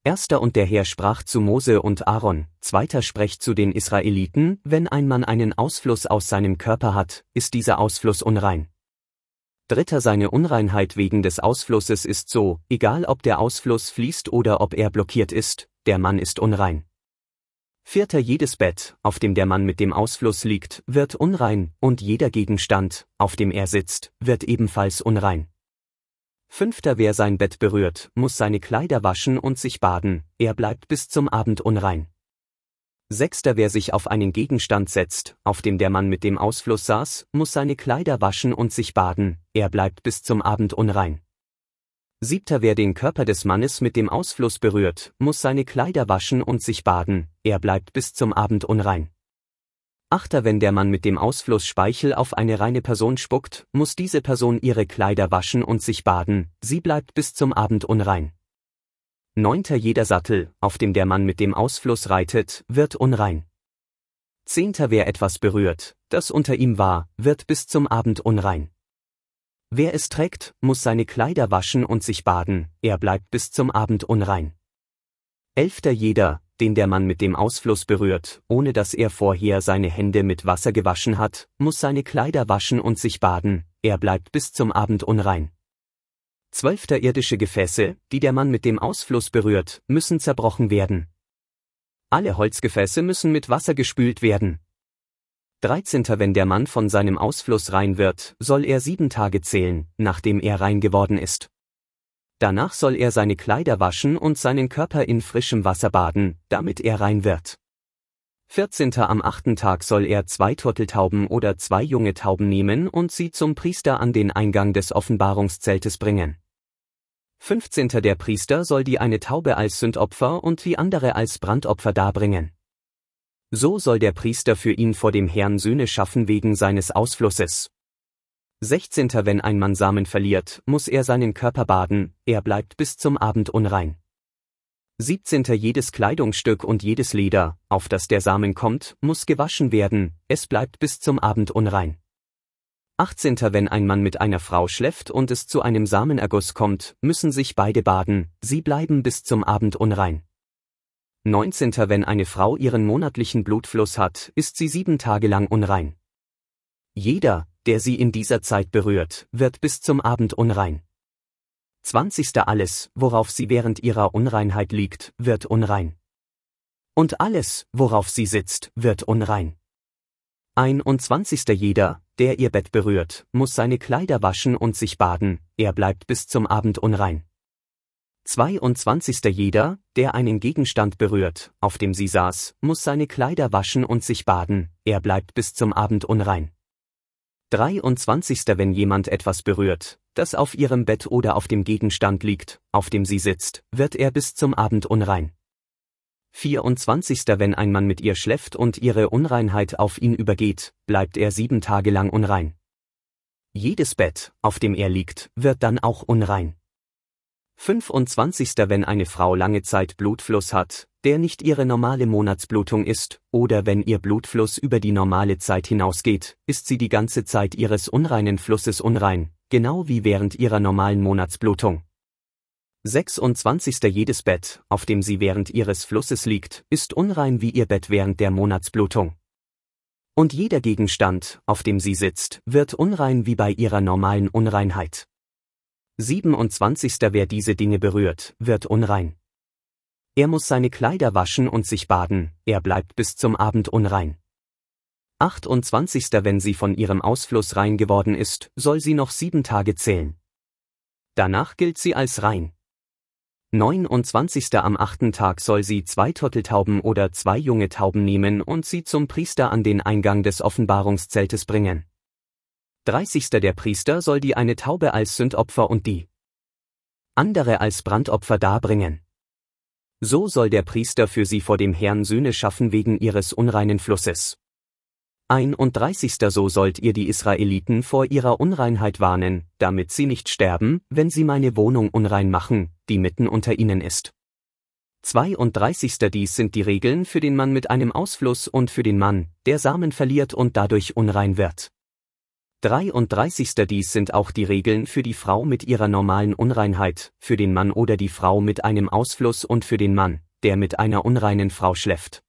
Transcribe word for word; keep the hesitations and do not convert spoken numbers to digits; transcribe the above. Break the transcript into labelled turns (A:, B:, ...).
A: Erster und der Herr sprach zu Mose und Aaron, zweiter sprecht zu den Israeliten, wenn ein Mann einen Ausfluss aus seinem Körper hat, ist dieser Ausfluss unrein. Dritter seine Unreinheit wegen des Ausflusses ist so, egal ob der Ausfluss fließt oder ob er blockiert ist, der Mann ist unrein. Vierter jedes Bett, auf dem der Mann mit dem Ausfluss liegt, wird unrein, und jeder Gegenstand, auf dem er sitzt, wird ebenfalls unrein. Fünfter wer sein Bett berührt, muss seine Kleider waschen und sich baden, er bleibt bis zum Abend unrein. Sechster wer sich auf einen Gegenstand setzt, auf dem der Mann mit dem Ausfluss saß, muss seine Kleider waschen und sich baden, er bleibt bis zum Abend unrein. Siebter wer den Körper des Mannes mit dem Ausfluss berührt, muss seine Kleider waschen und sich baden, er bleibt bis zum Abend unrein. Achter wenn der Mann mit dem Ausfluss Speichel auf eine reine Person spuckt, muss diese Person ihre Kleider waschen und sich baden, sie bleibt bis zum Abend unrein. Neunter jeder Sattel, auf dem der Mann mit dem Ausfluss reitet, wird unrein. Zehnter wer etwas berührt, das unter ihm war, wird bis zum Abend unrein. Wer es trägt, muss seine Kleider waschen und sich baden, er bleibt bis zum Abend unrein. Elfter jeder, den der Mann mit dem Ausfluss berührt, ohne dass er vorher seine Hände mit Wasser gewaschen hat, muss seine Kleider waschen und sich baden, er bleibt bis zum Abend unrein. Zwölfter irdische Gefäße, die der Mann mit dem Ausfluss berührt, müssen zerbrochen werden. Alle Holzgefäße müssen mit Wasser gespült werden. Dreizehnter wenn der Mann von seinem Ausfluss rein wird, soll er sieben Tage zählen, nachdem er rein geworden ist. Danach soll er seine Kleider waschen und seinen Körper in frischem Wasser baden, damit er rein wird. Vierzehnter am achten Tag soll er zwei Turteltauben oder zwei junge Tauben nehmen und sie zum Priester an den Eingang des Offenbarungszeltes bringen. Fünfzehnter der Priester soll die eine Taube als Sündopfer und die andere als Brandopfer darbringen. So soll der Priester für ihn vor dem Herrn Sühne schaffen wegen seines Ausflusses. Sechzehnter wenn ein Mann Samen verliert, muss er seinen Körper baden, er bleibt bis zum Abend unrein. Siebzehnter jedes Kleidungsstück und jedes Leder, auf das der Samen kommt, muss gewaschen werden, es bleibt bis zum Abend unrein. Achtzehnter wenn ein Mann mit einer Frau schläft und es zu einem Samenerguss kommt, müssen sich beide baden, sie bleiben bis zum Abend unrein. Neunzehnter wenn eine Frau ihren monatlichen Blutfluss hat, ist sie sieben Tage lang unrein. Jeder, der sie in dieser Zeit berührt, wird bis zum Abend unrein. Zwanzigster alles, worauf sie während ihrer Unreinheit liegt, wird unrein. Und alles, worauf sie sitzt, wird unrein. Einundzwanzigster jeder, der ihr Bett berührt, muss seine Kleider waschen und sich baden, er bleibt bis zum Abend unrein. Zweiundzwanzigster jeder, der einen Gegenstand berührt, auf dem sie saß, muss seine Kleider waschen und sich baden, er bleibt bis zum Abend unrein. Dreiundzwanzigster wenn jemand etwas berührt, das auf ihrem Bett oder auf dem Gegenstand liegt, auf dem sie sitzt, wird er bis zum Abend unrein. Vierundzwanzigster wenn ein Mann mit ihr schläft und ihre Unreinheit auf ihn übergeht, bleibt er sieben Tage lang unrein. Jedes Bett, auf dem er liegt, wird dann auch unrein. Fünfundzwanzigster wenn eine Frau lange Zeit Blutfluss hat, der nicht ihre normale Monatsblutung ist, oder wenn ihr Blutfluss über die normale Zeit hinausgeht, ist sie die ganze Zeit ihres unreinen Flusses unrein, genau wie während ihrer normalen Monatsblutung. Sechsundzwanzigster jedes Bett, auf dem sie während ihres Flusses liegt, ist unrein wie ihr Bett während der Monatsblutung. Und jeder Gegenstand, auf dem sie sitzt, wird unrein wie bei ihrer normalen Unreinheit. Siebenundzwanzigster wer diese Dinge berührt, wird unrein. Er muss seine Kleider waschen und sich baden, er bleibt bis zum Abend unrein. Achtundzwanzigster wenn sie von ihrem Ausfluss rein geworden ist, soll sie noch sieben Tage zählen. Danach gilt sie als rein. Neunundzwanzigster am achten Tag soll sie zwei Turteltauben oder zwei junge Tauben nehmen und sie zum Priester an den Eingang des Offenbarungszeltes bringen. Dreißigster der Priester soll die eine Taube als Sündopfer und die andere als Brandopfer darbringen. So soll der Priester für sie vor dem Herrn Sühne schaffen wegen ihres unreinen Flusses. Einunddreißigster So sollt ihr die Israeliten vor ihrer Unreinheit warnen, damit sie nicht sterben, wenn sie meine Wohnung unrein machen, die mitten unter ihnen ist. zweiunddreißigster Dies sind die Regeln für den Mann mit einem Ausfluss und für den Mann, der Samen verliert und dadurch unrein wird. dreiunddreißig. Dies sind auch die Regeln für die Frau mit ihrer normalen Unreinheit, für den Mann oder die Frau mit einem Ausfluss und für den Mann, der mit einer unreinen Frau schläft.